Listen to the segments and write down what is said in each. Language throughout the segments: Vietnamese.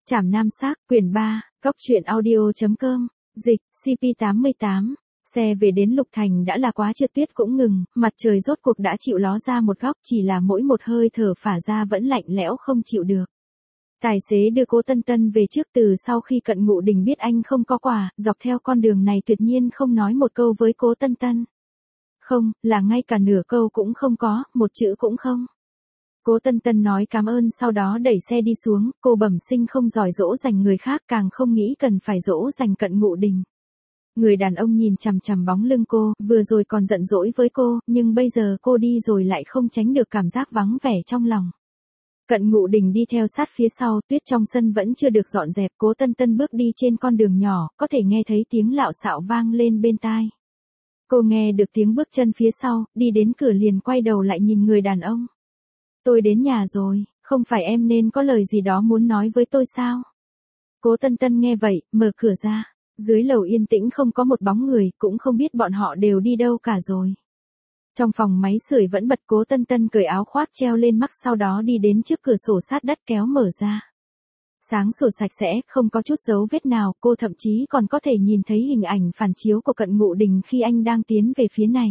Trảm Nam Xác, quyển 3, Cóc truyện audio.com, dịch, CP88. Xe về đến Lục Thành đã là quá trưa, tuyết cũng ngừng, mặt trời rốt cuộc đã chịu ló ra một góc, chỉ là mỗi một hơi thở phả ra vẫn lạnh lẽo không chịu được. Tài xế đưa Cố Tân Tân về trước. Từ sau khi Cận Ngụ Đình biết anh không có quà, dọc theo con đường này tuyệt nhiên không nói một câu với Cố Tân Tân. Không, là ngay cả nửa câu cũng không có, một chữ cũng không. Cố Tân Tân nói cảm ơn sau đó đẩy xe đi xuống. Cô bẩm sinh không giỏi dỗ dành người khác, càng không nghĩ cần phải dỗ dành Cận Ngụ Đình. Người đàn ông nhìn chằm chằm bóng lưng cô, vừa rồi còn giận dỗi với cô, nhưng bây giờ cô đi rồi lại không tránh được cảm giác vắng vẻ trong lòng. Cận Ngụ Đình đi theo sát phía sau, tuyết trong sân vẫn chưa được dọn dẹp. Cố Tân Tân bước đi trên con đường nhỏ, có thể nghe thấy tiếng lạo xạo vang lên bên tai. Cô nghe được tiếng bước chân phía sau, đi đến cửa liền quay đầu lại nhìn người đàn ông. Tôi đến nhà rồi, không phải em nên có lời gì đó muốn nói với tôi sao? Cố Tân Tân nghe vậy, mở cửa ra. Dưới lầu yên tĩnh không có một bóng người, cũng không biết bọn họ đều đi đâu cả rồi. Trong phòng máy sưởi vẫn bật. Cố Tân Tân cởi áo khoác treo lên mắt, sau đó đi đến trước cửa sổ sát đất kéo mở ra. Sáng sủa sạch sẽ, không có chút dấu vết nào, cô thậm chí còn có thể nhìn thấy hình ảnh phản chiếu của Cận Ngụ Đình khi anh đang tiến về phía này.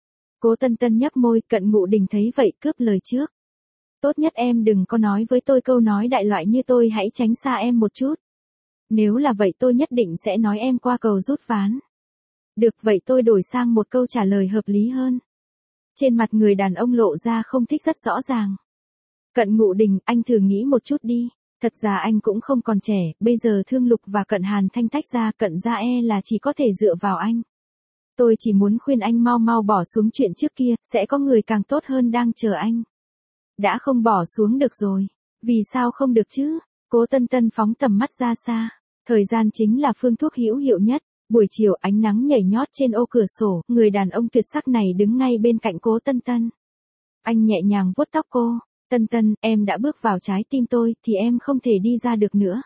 Cố Tân Tân nhấp môi. Cận Ngụ Đình thấy vậy cướp lời trước. Tốt nhất em đừng có nói với tôi câu nói đại loại như tôi hãy tránh xa em một chút. Nếu là vậy tôi nhất định sẽ nói em qua cầu rút ván. Được, vậy tôi đổi sang một câu trả lời hợp lý hơn. Trên mặt người đàn ông lộ ra không thích rất rõ ràng. Cận Ngụ Đình, anh thử nghĩ một chút đi. Thật ra anh cũng không còn trẻ, bây giờ Thương Lục và Cận Hàn Thanh tách ra, Cận gia là chỉ có thể dựa vào anh. Tôi chỉ muốn khuyên anh mau mau bỏ xuống chuyện trước kia, sẽ có người càng tốt hơn đang chờ anh. Đã không bỏ xuống được rồi. Vì sao không được chứ? Cố Tân Tân phóng tầm mắt ra xa. Thời gian chính là phương thuốc hữu hiệu nhất. Buổi chiều ánh nắng nhảy nhót trên ô cửa sổ, người đàn ông tuyệt sắc này đứng ngay bên cạnh Cố Tân Tân. Anh nhẹ nhàng vuốt tóc cô. Tân Tân, em đã bước vào trái tim tôi, thì em không thể đi ra được nữa.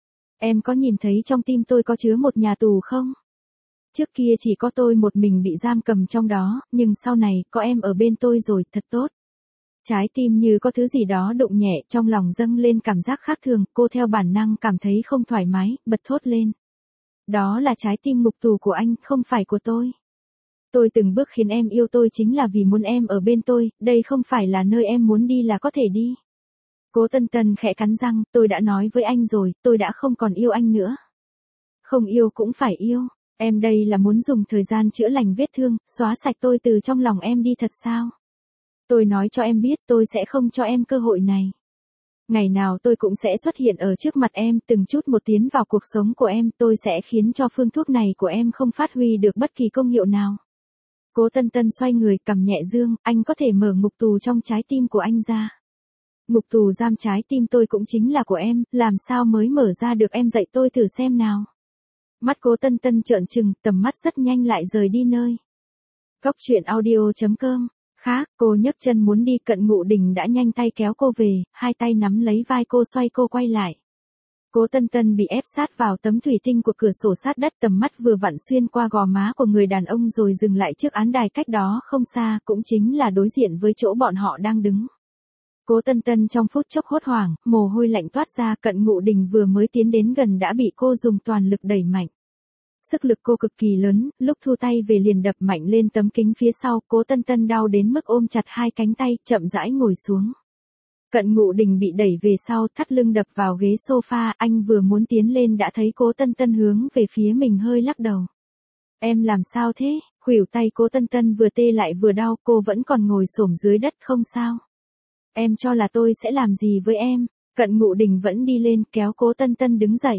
Em có nhìn thấy trong tim tôi có chứa một nhà tù không? Trước kia chỉ có tôi một mình bị giam cầm trong đó, nhưng sau này có em ở bên tôi rồi, thật tốt. Trái tim như có thứ gì đó đụng nhẹ, trong lòng dâng lên cảm giác khác thường, cô theo bản năng cảm thấy không thoải mái, bật thốt lên. Đó là trái tim ngục tù của anh, không phải của tôi. Tôi từng bước khiến em yêu tôi chính là vì muốn em ở bên tôi, đây không phải là nơi em muốn đi là có thể đi. Cố Tân Tân khẽ cắn răng, tôi đã nói với anh rồi, tôi đã không còn yêu anh nữa. Không yêu cũng phải yêu, em đây là muốn dùng thời gian chữa lành vết thương, xóa sạch tôi từ trong lòng em đi thật sao? Tôi nói cho em biết tôi sẽ không cho em cơ hội này. Ngày nào tôi cũng sẽ xuất hiện ở trước mặt em, từng chút một tiến vào cuộc sống của em, tôi sẽ khiến cho phương thuốc này của em không phát huy được bất kỳ công hiệu nào. Cố Tân Tân xoay người, cầm nhẹ dương, anh có thể mở ngục tù trong trái tim của anh ra. Ngục tù giam trái tim tôi cũng chính là của em, làm sao mới mở ra được, em dạy tôi thử xem nào. Mắt Cố Tân Tân trợn trừng, tầm mắt rất nhanh lại rời đi nơi. Cóc truyện audio.com. Khác, cô nhấc chân muốn đi. Cận Ngụ Đình đã nhanh tay kéo cô về, hai tay nắm lấy vai cô xoay cô quay lại. Cố Tân Tân bị ép sát vào tấm thủy tinh của cửa sổ sát đất, tầm mắt vừa vặn xuyên qua gò má của người đàn ông rồi dừng lại trước án đài cách đó không xa, cũng chính là đối diện với chỗ bọn họ đang đứng. Cố Tân Tân trong phút chốc hốt hoảng, mồ hôi lạnh toát ra. Cận Ngụ Đình vừa mới tiến đến gần đã bị cô dùng toàn lực đẩy mạnh. Sức lực cô cực kỳ lớn, lúc thu tay về liền đập mạnh lên tấm kính phía sau. Cố Tân Tân đau đến mức ôm chặt hai cánh tay, chậm rãi ngồi xuống. Cận Ngụ Đình bị đẩy về sau, thắt lưng đập vào ghế sofa, anh vừa muốn tiến lên đã thấy Cố Tân Tân hướng về phía mình hơi lắc đầu. Em làm sao thế? Khuỷu tay Cố Tân Tân vừa tê lại vừa đau, cô vẫn còn ngồi xổm dưới đất. Không sao. Em cho là tôi sẽ làm gì với em? Cận Ngụ Đình vẫn đi lên, kéo Cố Tân Tân đứng dậy.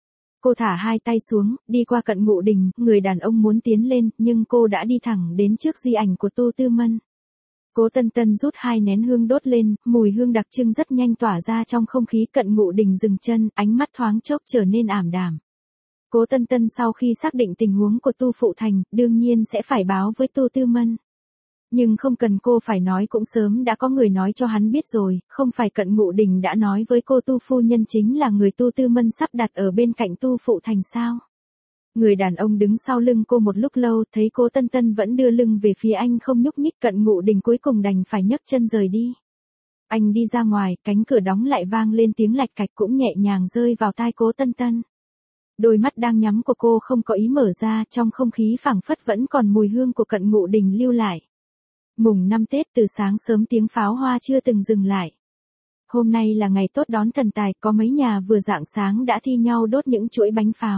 Cô thả hai tay xuống, đi qua Cận Ngụ Đình, người đàn ông muốn tiến lên, nhưng cô đã đi thẳng đến trước di ảnh của Tô Tư Mân. Cố Tân Tân rút hai nén hương đốt lên, mùi hương đặc trưng rất nhanh tỏa ra trong không khí. Cận Ngụ Đình dừng chân, ánh mắt thoáng chốc trở nên ảm đạm. Cố Tân Tân sau khi xác định tình huống của Tu Phụ Thành, đương nhiên sẽ phải báo với Tô Tư Mân. Nhưng không cần cô phải nói, cũng sớm đã có người nói cho hắn biết rồi, không phải Cận Ngụ Đình đã nói với cô Tu Phu Nhân chính là người Tu Tư Mân sắp đặt ở bên cạnh Tu Phụ Thành sao? Người đàn ông đứng sau lưng cô một lúc lâu, thấy Cố Tân Tân vẫn đưa lưng về phía anh không nhúc nhích. Cận Ngụ Đình cuối cùng đành phải nhấc chân rời đi. Anh đi ra ngoài, cánh cửa đóng lại vang lên tiếng lạch cạch cũng nhẹ nhàng rơi vào tai Cố Tân Tân. Đôi mắt đang nhắm của cô không có ý mở ra, trong không khí phảng phất vẫn còn mùi hương của Cận Ngụ Đình lưu lại. Mùng 5 Tết từ sáng sớm tiếng pháo hoa chưa từng dừng lại. Hôm nay là ngày tốt đón thần tài, có mấy nhà vừa rạng sáng đã thi nhau đốt những chuỗi bánh pháo.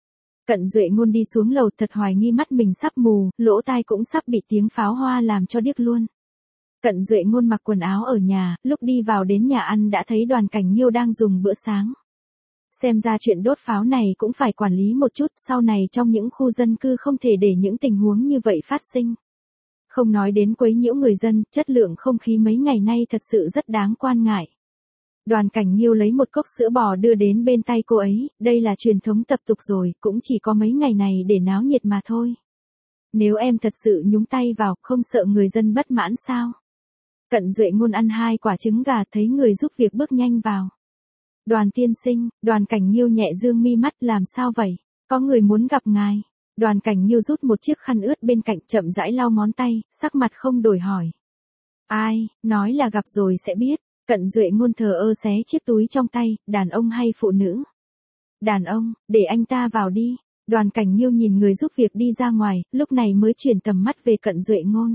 Cận Duệ Ngôn đi xuống lầu thật hoài nghi mắt mình sắp mù, lỗ tai cũng sắp bị tiếng pháo hoa làm cho điếc luôn. Cận Duệ Ngôn mặc quần áo ở nhà, lúc đi vào đến nhà ăn đã thấy Đoàn Cảnh Nhiêu đang dùng bữa sáng. Xem ra chuyện đốt pháo này cũng phải quản lý một chút, sau này trong những khu dân cư không thể để những tình huống như vậy phát sinh. Không nói đến quấy nhiễu người dân, chất lượng không khí mấy ngày nay thật sự rất đáng quan ngại. Đoàn Cảnh Nhiêu lấy một cốc sữa bò đưa đến bên tay cô ấy, đây là truyền thống tập tục rồi, cũng chỉ có mấy ngày này để náo nhiệt mà thôi. Nếu em thật sự nhúng tay vào, không sợ người dân bất mãn sao? Cận Duệ Ngôn ăn 2 quả trứng gà thấy người giúp việc bước nhanh vào. Đoàn tiên sinh, Đoàn Cảnh Nhiêu nhẹ dương mi mắt, làm sao vậy? Có người muốn gặp ngài. Đoàn Cảnh Nhiêu rút một chiếc khăn ướt bên cạnh chậm rãi lau ngón tay, sắc mặt không đổi hỏi. Ai, nói là gặp rồi sẽ biết. Cận Duệ Ngôn thờ ơ xé chiếc túi trong tay, đàn ông hay phụ nữ? Đàn ông, để anh ta vào đi. Đoàn Cảnh Nhiêu nhìn người giúp việc đi ra ngoài, lúc này mới chuyển tầm mắt về Cận Duệ Ngôn.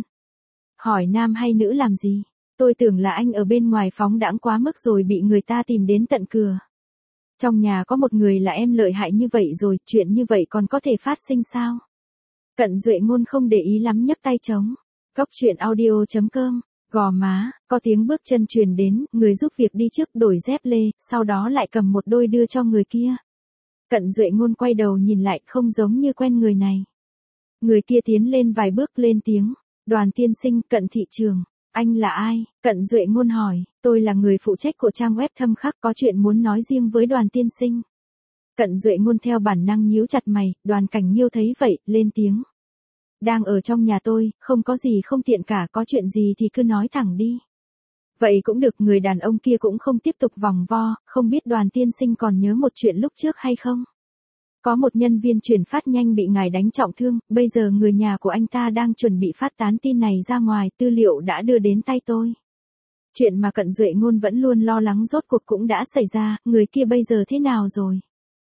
Hỏi nam hay nữ làm gì? Tôi tưởng là anh ở bên ngoài phóng đãng quá mức rồi bị người ta tìm đến tận cửa. Trong nhà có một người là em lợi hại như vậy rồi, chuyện như vậy còn có thể phát sinh sao? Cận Duệ Ngôn không để ý lắm nhấc tay trống. Góc truyện audio.com, Gò Má, có tiếng bước chân truyền đến, người giúp việc đi trước đổi dép lê, sau đó lại cầm một đôi đưa cho người kia. Cận Duệ Ngôn quay đầu nhìn lại, không giống như quen người này. Người kia tiến lên vài bước lên tiếng. Đoàn tiên sinh, Cận thị trường. Anh là ai? Cận Duệ Ngôn hỏi. Tôi là người phụ trách của trang web Thâm Khắc, có chuyện muốn nói riêng với Đoàn tiên sinh. Cận Duệ Ngôn theo bản năng nhíu chặt mày, Đoàn Cảnh Nhiêu thấy vậy, lên tiếng. Đang ở trong nhà tôi, không có gì không tiện cả, có chuyện gì thì cứ nói thẳng đi. Vậy cũng được, người đàn ông kia cũng không tiếp tục vòng vo, không biết Đoàn tiên sinh còn nhớ một chuyện lúc trước hay không? Có một nhân viên chuyển phát nhanh bị ngài đánh trọng thương, bây giờ người nhà của anh ta đang chuẩn bị phát tán tin này ra ngoài, tư liệu đã đưa đến tay tôi. Chuyện mà Cận Duệ Ngôn vẫn luôn lo lắng rốt cuộc cũng đã xảy ra, người kia bây giờ thế nào rồi?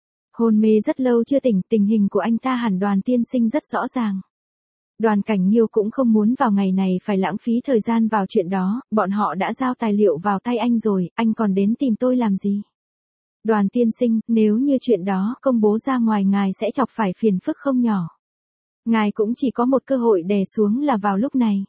Hôn mê rất lâu chưa tỉnh, tình hình của anh ta hẳn Đoàn tiên sinh rất rõ ràng. Đoàn Cảnh Nhiêu cũng không muốn vào ngày này phải lãng phí thời gian vào chuyện đó, bọn họ đã giao tài liệu vào tay anh rồi, anh còn đến tìm tôi làm gì? Đoàn tiên sinh, nếu như chuyện đó công bố ra ngoài ngài sẽ chọc phải phiền phức không nhỏ. Ngài cũng chỉ có một cơ hội đè xuống là vào lúc này.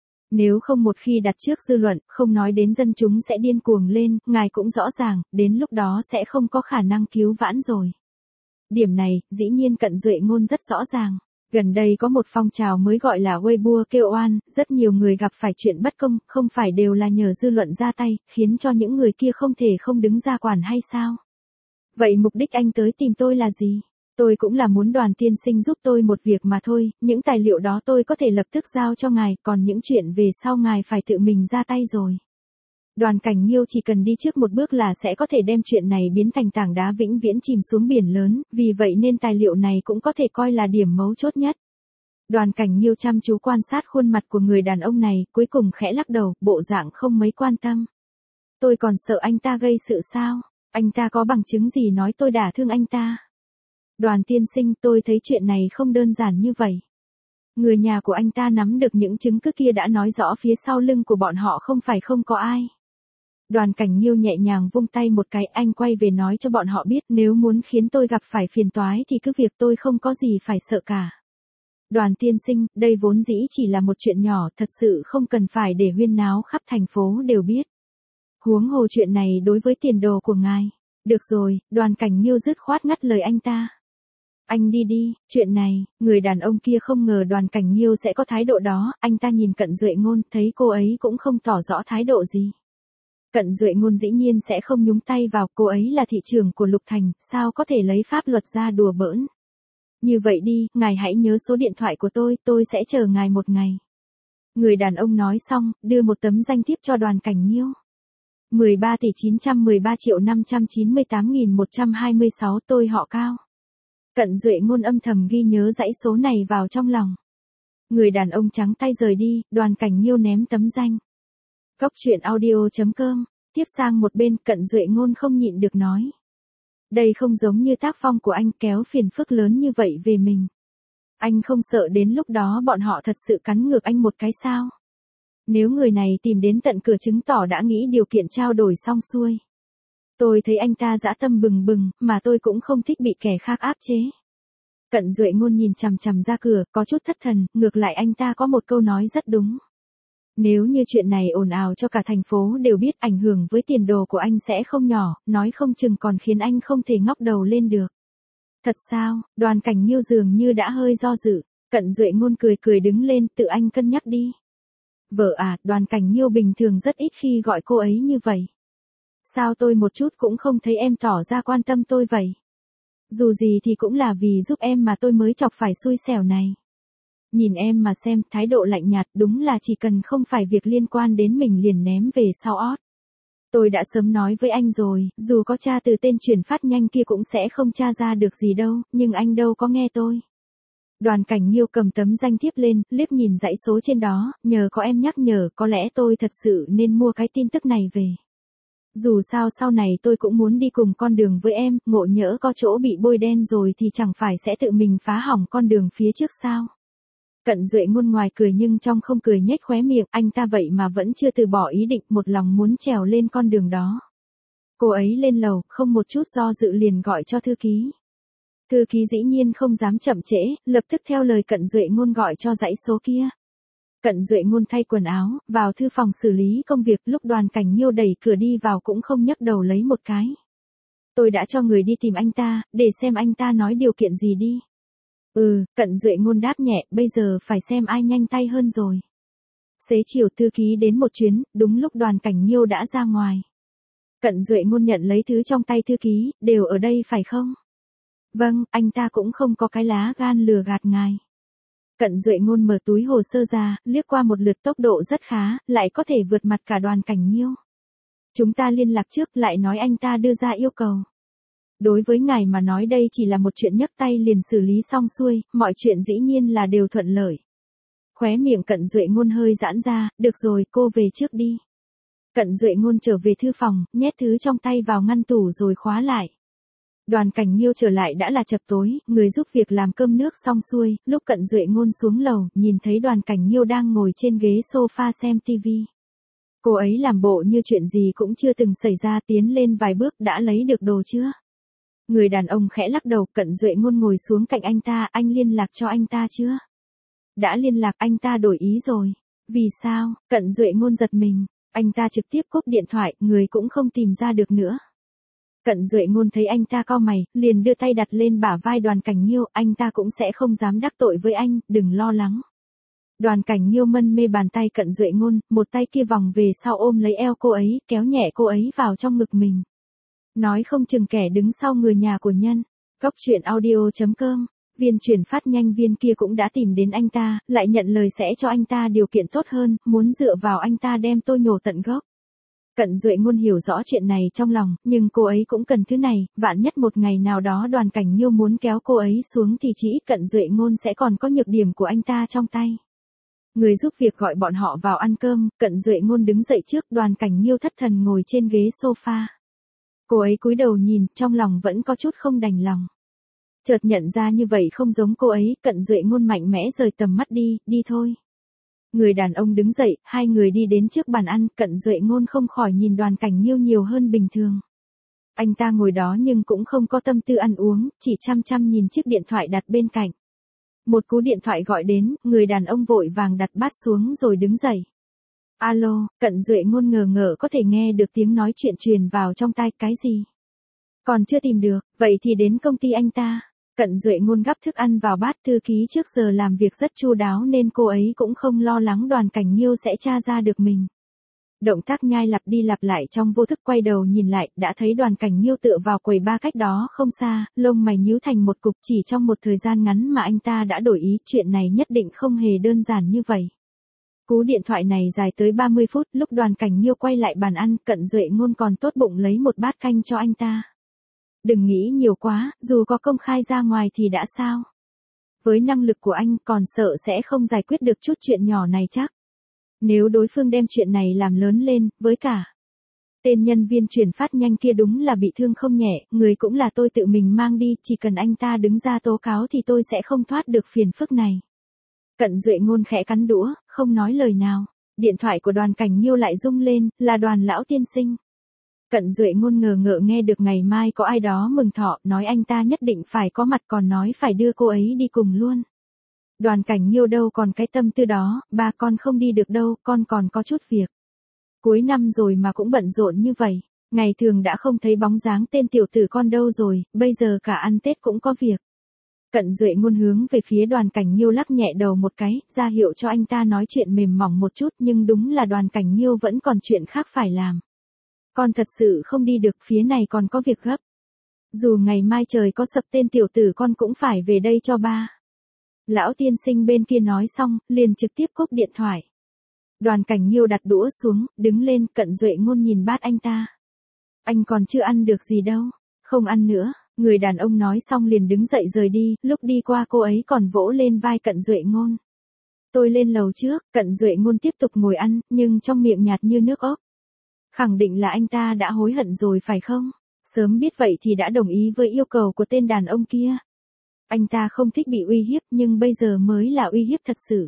Nếu không một khi đặt trước dư luận, không nói đến dân chúng sẽ điên cuồng lên, ngài cũng rõ ràng, đến lúc đó sẽ không có khả năng cứu vãn rồi. Điểm này, dĩ nhiên Cận Duệ Ngôn rất rõ ràng. Gần đây có một phong trào mới gọi là Weibo kêu oan, rất nhiều người gặp phải chuyện bất công, không phải đều là nhờ dư luận ra tay, khiến cho những người kia không thể không đứng ra quản hay sao? Vậy mục đích anh tới tìm tôi là gì? Tôi cũng là muốn Đoàn tiên sinh giúp tôi một việc mà thôi, những tài liệu đó tôi có thể lập tức giao cho ngài, còn những chuyện về sau ngài phải tự mình ra tay rồi. Đoàn Cảnh Nhiêu chỉ cần đi trước một bước là sẽ có thể đem chuyện này biến thành tảng đá vĩnh viễn chìm xuống biển lớn, vì vậy nên tài liệu này cũng có thể coi là điểm mấu chốt nhất. Đoàn Cảnh Nhiêu chăm chú quan sát khuôn mặt của người đàn ông này, cuối cùng khẽ lắc đầu, bộ dạng không mấy quan tâm. Tôi còn sợ anh ta gây sự sao? Anh ta có bằng chứng gì nói tôi đả thương anh ta? Đoàn tiên sinh, tôi thấy chuyện này không đơn giản như vậy. Người nhà của anh ta nắm được những chứng cứ kia đã nói rõ phía sau lưng của bọn họ không phải không có ai. Đoàn Cảnh Nhiêu nhẹ nhàng vung tay một cái, anh quay về nói cho bọn họ biết nếu muốn khiến tôi gặp phải phiền toái thì cứ việc, tôi không có gì phải sợ cả. Đoàn tiên sinh, đây vốn dĩ chỉ là một chuyện nhỏ, thật sự không cần phải để huyên náo khắp thành phố đều biết. Huống hồ chuyện này đối với tiền đồ của ngài. Được rồi, Đoàn Cảnh Nhiêu dứt khoát ngắt lời anh ta. Anh đi đi, chuyện này, người đàn ông kia không ngờ Đoàn Cảnh Nhiêu sẽ có thái độ đó, anh ta nhìn Cận Duệ Ngôn, thấy cô ấy cũng không tỏ rõ thái độ gì. Cận Duệ Ngôn dĩ nhiên sẽ không nhúng tay vào, cô ấy là thị trưởng của Lục Thành, sao có thể lấy pháp luật ra đùa bỡn. Như vậy đi, ngài hãy nhớ số điện thoại của tôi sẽ chờ ngài một ngày. Người đàn ông nói xong, đưa một tấm danh thiếp cho Đoàn Cảnh Nhiêu. 13.913.598.126 tôi họ Cao. Cận Duệ Ngôn âm thầm ghi nhớ dãy số này vào trong lòng. Người đàn ông trắng tay rời đi, Đoàn Cảnh Nhiêu ném tấm danh Cốc truyện audio.com, tiếp sang một bên, Cận Duệ Ngôn không nhịn được nói. Đây không giống như tác phong của anh kéo phiền phức lớn như vậy về mình. Anh không sợ đến lúc đó bọn họ thật sự cắn ngược anh một cái sao? Nếu người này tìm đến tận cửa chứng tỏ đã nghĩ điều kiện trao đổi xong xuôi. Tôi thấy anh ta dã tâm bừng bừng, mà tôi cũng không thích bị kẻ khác áp chế. Cận Duệ Ngôn nhìn chằm chằm ra cửa, có chút thất thần, ngược lại anh ta có một câu nói rất đúng. Nếu như chuyện này ồn ào cho cả thành phố đều biết, ảnh hưởng với tiền đồ của anh sẽ không nhỏ, nói không chừng còn khiến anh không thể ngóc đầu lên được. Thật sao? Đoàn Cảnh Nhiêu dường như đã hơi do dự. Cận Duệ Ngôn cười cười đứng lên, tự anh cân nhắc đi. Vợ à, Đoàn Cảnh Nhiêu bình thường rất ít khi gọi cô ấy như vậy. Sao tôi một chút cũng không thấy em tỏ ra quan tâm tôi vậy? Dù gì thì cũng là vì giúp em mà tôi mới chọc phải xui xẻo này. Nhìn em mà xem, thái độ lạnh nhạt, đúng là chỉ cần không phải việc liên quan đến mình liền ném về sau ót. Tôi đã sớm nói với anh rồi, dù có tra từ tên chuyển phát nhanh kia cũng sẽ không tra ra được gì đâu, nhưng anh đâu có nghe tôi. Đoàn Cảnh Nhiêu cầm tấm danh thiếp lên, liếc nhìn dãy số trên đó, nhờ có em nhắc nhở, có lẽ tôi thật sự nên mua cái tin tức này về. Dù sao sau này tôi cũng muốn đi cùng con đường với em, ngộ nhỡ có chỗ bị bôi đen rồi thì chẳng phải sẽ tự mình phá hỏng con đường phía trước sao. Cận Duệ Ngôn ngoài cười nhưng trong không cười nhếch khóe miệng, anh ta vậy mà vẫn chưa từ bỏ ý định, một lòng muốn trèo lên con đường đó. Cô ấy lên lầu, không một chút do dự liền gọi cho thư ký. Thư ký dĩ nhiên không dám chậm trễ, lập tức theo lời Cận Duệ Ngôn gọi cho dãy số kia. Cận Duệ Ngôn thay quần áo, vào thư phòng xử lý công việc, lúc Đoàn Cảnh Nhiêu đẩy cửa đi vào cũng không nhấc đầu lấy một cái. Tôi đã cho người đi tìm anh ta, để xem anh ta nói điều kiện gì đi. Cận Duệ Ngôn đáp nhẹ, bây giờ phải xem ai nhanh tay hơn rồi. Xế chiều thư ký đến một chuyến, đúng lúc Đoàn Cảnh Nhiêu đã ra ngoài. Cận Duệ Ngôn nhận lấy thứ trong tay thư ký, đều ở đây phải không? Vâng, anh ta cũng không có cái lá gan lừa gạt ngài. Cận Duệ Ngôn mở túi hồ sơ ra, liếc qua một lượt tốc độ rất khá, lại có thể vượt mặt cả Đoàn Cảnh Nhiêu. Chúng ta liên lạc trước, lại nói anh ta đưa ra yêu cầu. Đối với ngài mà nói đây chỉ là một chuyện nhấc tay liền xử lý xong xuôi, mọi chuyện dĩ nhiên là đều thuận lợi. Khóe miệng Cận Duệ Ngôn hơi giãn ra, được rồi, cô về trước đi. Cận Duệ Ngôn trở về thư phòng, nhét thứ trong tay vào ngăn tủ rồi khóa lại. Đoàn Cảnh Nhiêu trở lại đã là chập tối, người giúp việc làm cơm nước xong xuôi, lúc Cận Duệ Ngôn xuống lầu, nhìn thấy Đoàn Cảnh Nhiêu đang ngồi trên ghế sofa xem tivi. Cô ấy làm bộ như chuyện gì cũng chưa từng xảy ra, tiến lên vài bước, đã lấy được đồ chưa? Người đàn ông khẽ lắc đầu, Cận Duệ Ngôn ngồi xuống cạnh anh ta, anh liên lạc cho anh ta chưa? Đã liên lạc, anh ta đổi ý rồi. Vì sao? Cận Duệ Ngôn giật mình, anh ta trực tiếp cúp điện thoại, người cũng không tìm ra được nữa. Cận Duệ Ngôn thấy anh ta cau mày, liền đưa tay đặt lên bả vai Đoàn Cảnh Nhiêu, anh ta cũng sẽ không dám đắc tội với anh, đừng lo lắng. Đoàn Cảnh Nhiêu mân mê bàn tay Cận Duệ Ngôn, một tay kia vòng về sau ôm lấy eo cô ấy, kéo nhẹ cô ấy vào trong ngực mình. Nói không chừng kẻ đứng sau người nhà của nhân. Cốc truyện audio.com, viên chuyển phát nhanh viên kia cũng đã tìm đến anh ta, lại nhận lời sẽ cho anh ta điều kiện tốt hơn, muốn dựa vào anh ta đem tôi nhổ tận gốc. Cận Duệ Ngôn hiểu rõ chuyện này trong lòng, nhưng cô ấy cũng cần thứ này, vạn nhất một ngày nào đó Đoàn Cảnh Nhiêu muốn kéo cô ấy xuống thì chỉ ít Cận Duệ Ngôn sẽ còn có nhược điểm của anh ta trong tay. Người giúp việc gọi bọn họ vào ăn cơm, Cận Duệ Ngôn đứng dậy trước, Đoàn Cảnh Nhiêu thất thần ngồi trên ghế sofa. Cô ấy cúi đầu nhìn, trong lòng vẫn có chút không đành lòng. Chợt nhận ra như vậy không giống cô ấy, Cận Duệ Ngôn mạnh mẽ rời tầm mắt đi thôi. Người đàn ông đứng dậy, hai người đi đến trước bàn ăn, Cận Duệ Ngôn không khỏi nhìn Đoàn Cảnh Nhiêu nhiều hơn bình thường. Anh ta ngồi đó nhưng cũng không có tâm tư ăn uống, chỉ chăm chăm nhìn chiếc điện thoại đặt bên cạnh. Một cú điện thoại gọi đến, người đàn ông vội vàng đặt bát xuống rồi đứng dậy. Alo, Cận Duệ Ngôn ngờ ngợ có thể nghe được tiếng nói chuyện truyền vào trong tai, cái gì? Còn chưa tìm được, vậy thì đến công ty anh ta. Cận Duệ Ngôn gắp thức ăn vào bát, thư ký trước giờ làm việc rất chu đáo nên cô ấy cũng không lo lắng Đoàn Cảnh Nhiêu sẽ tra ra được mình. Động tác nhai lặp đi lặp lại trong vô thức, quay đầu nhìn lại, đã thấy Đoàn Cảnh Nhiêu tựa vào quầy bar cách đó không xa, lông mày nhíu thành một cục, chỉ trong một thời gian ngắn mà anh ta đã đổi ý, chuyện này nhất định không hề đơn giản như vậy. Cú điện thoại này dài tới 30 phút, lúc Đoàn Cảnh Nhiêu quay lại bàn ăn, Cận Duệ Ngôn còn tốt bụng lấy một bát canh cho anh ta. Đừng nghĩ nhiều quá, dù có công khai ra ngoài thì đã sao? Với năng lực của anh còn sợ sẽ không giải quyết được chút chuyện nhỏ này chắc. Nếu đối phương đem chuyện này làm lớn lên, với cả tên nhân viên chuyển phát nhanh kia đúng là bị thương không nhẹ, người cũng là tôi tự mình mang đi, chỉ cần anh ta đứng ra tố cáo thì tôi sẽ không thoát được phiền phức này. Cận Duệ Ngôn khẽ cắn đũa, không nói lời nào. Điện thoại của Đoàn Cảnh Nhiêu lại rung lên, là Đoàn lão tiên sinh. Cận Duệ Ngôn ngờ ngợ nghe được ngày mai có ai đó mừng thọ, nói anh ta nhất định phải có mặt, còn nói phải đưa cô ấy đi cùng luôn. Đoàn Cảnh Nhiêu đâu còn cái tâm tư đó, ba con không đi được đâu, con còn có chút việc. Cuối năm rồi mà cũng bận rộn như vậy, ngày thường đã không thấy bóng dáng tên tiểu tử con đâu rồi, bây giờ cả ăn Tết cũng có việc. Cận Duệ Ngôn hướng về phía Đoàn Cảnh Nhiêu lắc nhẹ đầu một cái, ra hiệu cho anh ta nói chuyện mềm mỏng một chút, nhưng đúng là Đoàn Cảnh Nhiêu vẫn còn chuyện khác phải làm. Con thật sự không đi được, phía này còn có việc gấp. Dù ngày mai trời có sập tên tiểu tử con cũng phải về đây cho ba. Lão tiên sinh bên kia nói xong, liền trực tiếp cúp điện thoại. Đoàn Cảnh Nhiêu đặt đũa xuống, đứng lên, Cận Duệ Ngôn nhìn bát anh ta. Anh còn chưa ăn được gì đâu, không ăn nữa. Người đàn ông nói xong liền đứng dậy rời đi, lúc đi qua cô ấy còn vỗ lên vai Cận Duệ Ngôn. Tôi lên lầu trước, Cận Duệ Ngôn tiếp tục ngồi ăn, nhưng trong miệng nhạt như nước ốc. Khẳng định là anh ta đã hối hận rồi phải không? Sớm biết vậy thì đã đồng ý với yêu cầu của tên đàn ông kia. Anh ta không thích bị uy hiếp nhưng bây giờ mới là uy hiếp thật sự.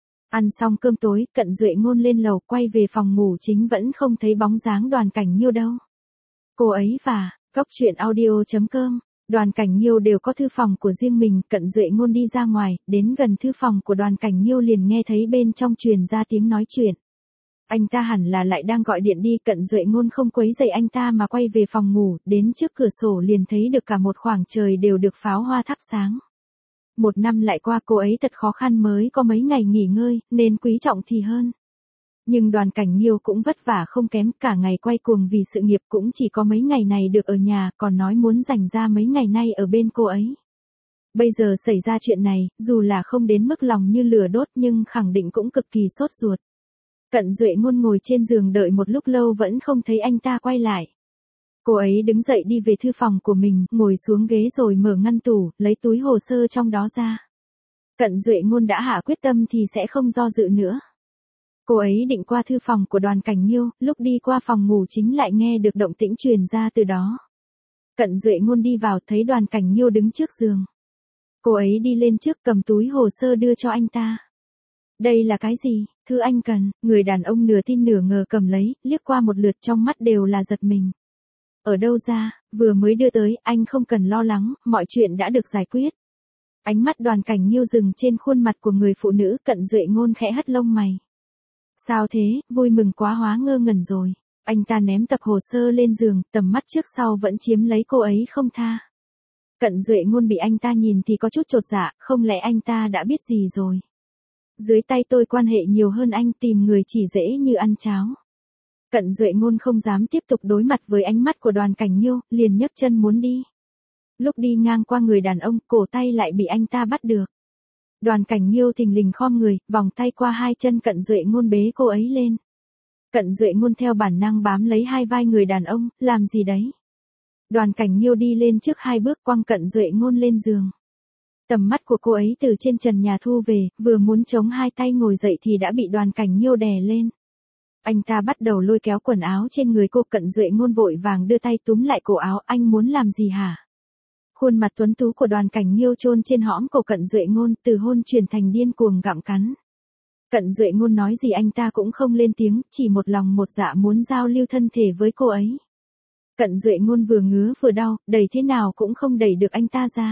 Ăn xong cơm tối, Cận Duệ Ngôn lên lầu quay về phòng ngủ chính vẫn không thấy bóng dáng Đoàn Cảnh Nhiêu đâu. Cô ấy và Cóc Truyện Audio.com, Đoàn Cảnh Nhiêu đều có thư phòng của riêng mình, Cận Duệ Ngôn đi ra ngoài, đến gần thư phòng của Đoàn Cảnh Nhiêu liền nghe thấy bên trong truyền ra tiếng nói chuyện. Anh ta hẳn là lại đang gọi điện đi, Cận Duệ Ngôn không quấy rầy anh ta mà quay về phòng ngủ, đến trước cửa sổ liền thấy được cả một khoảng trời đều được pháo hoa thắp sáng. Một năm lại qua, cô ấy thật khó khăn mới có mấy ngày nghỉ ngơi, nên quý trọng thì hơn. Nhưng Đoàn Cảnh Nhiêu cũng vất vả không kém, cả ngày quay cuồng vì sự nghiệp, cũng chỉ có mấy ngày này được ở nhà, còn nói muốn dành ra mấy ngày nay ở bên cô ấy. Bây giờ xảy ra chuyện này, dù là không đến mức lòng như lửa đốt nhưng khẳng định cũng cực kỳ sốt ruột. Cận Duệ Ngôn ngồi trên giường đợi một lúc lâu vẫn không thấy anh ta quay lại. Cô ấy đứng dậy đi về thư phòng của mình, ngồi xuống ghế rồi mở ngăn tủ, lấy túi hồ sơ trong đó ra. Cận Duệ Ngôn đã hạ quyết tâm thì sẽ không do dự nữa. Cô ấy định qua thư phòng của Đoàn Cảnh Nhiêu, lúc đi qua phòng ngủ chính lại nghe được động tĩnh truyền ra từ đó. Cận Duệ Ngôn đi vào thấy Đoàn Cảnh Nhiêu đứng trước giường. Cô ấy đi lên trước cầm túi hồ sơ đưa cho anh ta. Đây là cái gì, thứ anh cần? Người đàn ông nửa tin nửa ngờ cầm lấy, liếc qua một lượt trong mắt đều là giật mình. Ở đâu ra, vừa mới đưa tới, anh không cần lo lắng, mọi chuyện đã được giải quyết. Ánh mắt Đoàn Cảnh Nhiêu dừng trên khuôn mặt của người phụ nữ, Cận Duệ Ngôn khẽ hất lông mày. Sao thế, vui mừng quá hóa ngơ ngẩn rồi. Anh ta ném tập hồ sơ lên giường, tầm mắt trước sau vẫn chiếm lấy cô ấy không tha. Cận Duệ Ngôn bị anh ta nhìn thì có chút chột dạ, không lẽ anh ta đã biết gì rồi. Dưới tay tôi quan hệ nhiều hơn anh, tìm người chỉ dễ như ăn cháo. Cận Duệ Ngôn không dám tiếp tục đối mặt với ánh mắt của Đoàn Cảnh Nhiêu, liền nhấc chân muốn đi. Lúc đi ngang qua người đàn ông, cổ tay lại bị anh ta bắt được. Đoàn Cảnh Nhiêu thình lình khom người, vòng tay qua hai chân Cận Duệ Ngôn bế cô ấy lên. Cận Duệ Ngôn theo bản năng bám lấy hai vai người đàn ông, làm gì đấy? Đoàn Cảnh Nhiêu đi lên trước hai bước quăng Cận Duệ Ngôn lên giường. Tầm mắt của cô ấy từ trên trần nhà thu về, vừa muốn chống hai tay ngồi dậy thì đã bị Đoàn Cảnh Nhiêu đè lên. Anh ta bắt đầu lôi kéo quần áo trên người cô, Cận Duệ Ngôn vội vàng đưa tay túm lại cổ áo, anh muốn làm gì hả? Khuôn mặt tuấn tú của Đoàn Cảnh Nhiêu chôn trên hõm cổ Cận Duệ Ngôn, từ hôn chuyển thành điên cuồng gặm cắn. Cận Duệ Ngôn nói gì anh ta cũng không lên tiếng, chỉ một lòng một dạ muốn giao lưu thân thể với cô ấy. Cận Duệ Ngôn vừa ngứa vừa đau, đẩy thế nào cũng không đẩy được anh ta ra.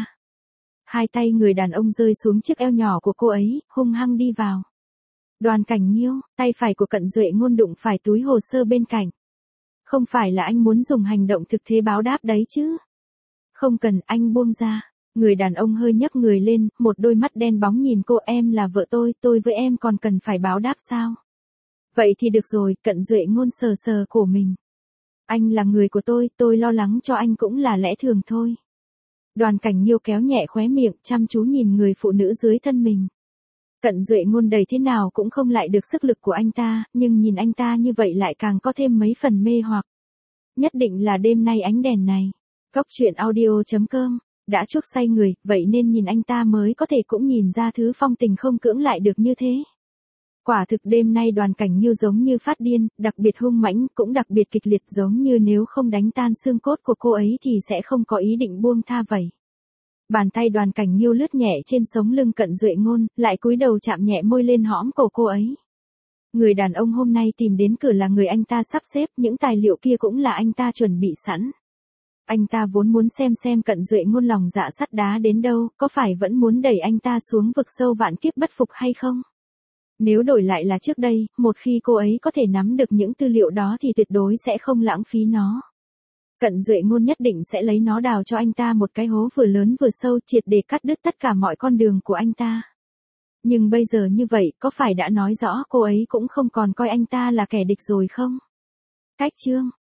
Hai tay người đàn ông rơi xuống chiếc eo nhỏ của cô ấy, hung hăng đi vào. Đoàn Cảnh Nhiêu, tay phải của Cận Duệ Ngôn đụng phải túi hồ sơ bên cạnh. Không phải là anh muốn dùng hành động thực thế báo đáp đấy chứ? Không cần, anh buông ra. Người đàn ông hơi nhấc người lên, một đôi mắt đen bóng nhìn cô, em là vợ tôi với em còn cần phải báo đáp sao? Vậy thì được rồi, Cận Duệ Ngôn sờ sờ cổ mình. Anh là người của tôi lo lắng cho anh cũng là lẽ thường thôi. Đoàn Cảnh Nhiêu kéo nhẹ khóe miệng, chăm chú nhìn người phụ nữ dưới thân mình. Cận Duệ Ngôn đầy thế nào cũng không lại được sức lực của anh ta, nhưng nhìn anh ta như vậy lại càng có thêm mấy phần mê hoặc. Nhất định là đêm nay ánh đèn này. Cóc Truyện Audio.com, đã chuốc say người, vậy nên nhìn anh ta mới có thể cũng nhìn ra thứ phong tình không cưỡng lại được như thế. Quả thực đêm nay Đoàn Cảnh Nhiêu giống như phát điên, đặc biệt hung mãnh, cũng đặc biệt kịch liệt, giống như nếu không đánh tan xương cốt của cô ấy thì sẽ không có ý định buông tha vậy. Bàn tay Đoàn Cảnh Nhiêu lướt nhẹ trên sống lưng Cận Duệ Ngôn, lại cúi đầu chạm nhẹ môi lên hõm cổ cô ấy. Người đàn ông hôm nay tìm đến cửa là người anh ta sắp xếp, những tài liệu kia cũng là anh ta chuẩn bị sẵn. Anh ta vốn muốn xem Cận Duệ Ngôn lòng dạ sắt đá đến đâu, có phải vẫn muốn đẩy anh ta xuống vực sâu vạn kiếp bất phục hay không? Nếu đổi lại là trước đây, một khi cô ấy có thể nắm được những tư liệu đó thì tuyệt đối sẽ không lãng phí nó. Cận Duệ Ngôn nhất định sẽ lấy nó đào cho anh ta một cái hố vừa lớn vừa sâu, triệt để cắt đứt tất cả mọi con đường của anh ta. Nhưng bây giờ như vậy, có phải đã nói rõ cô ấy cũng không còn coi anh ta là kẻ địch rồi không? Cách chương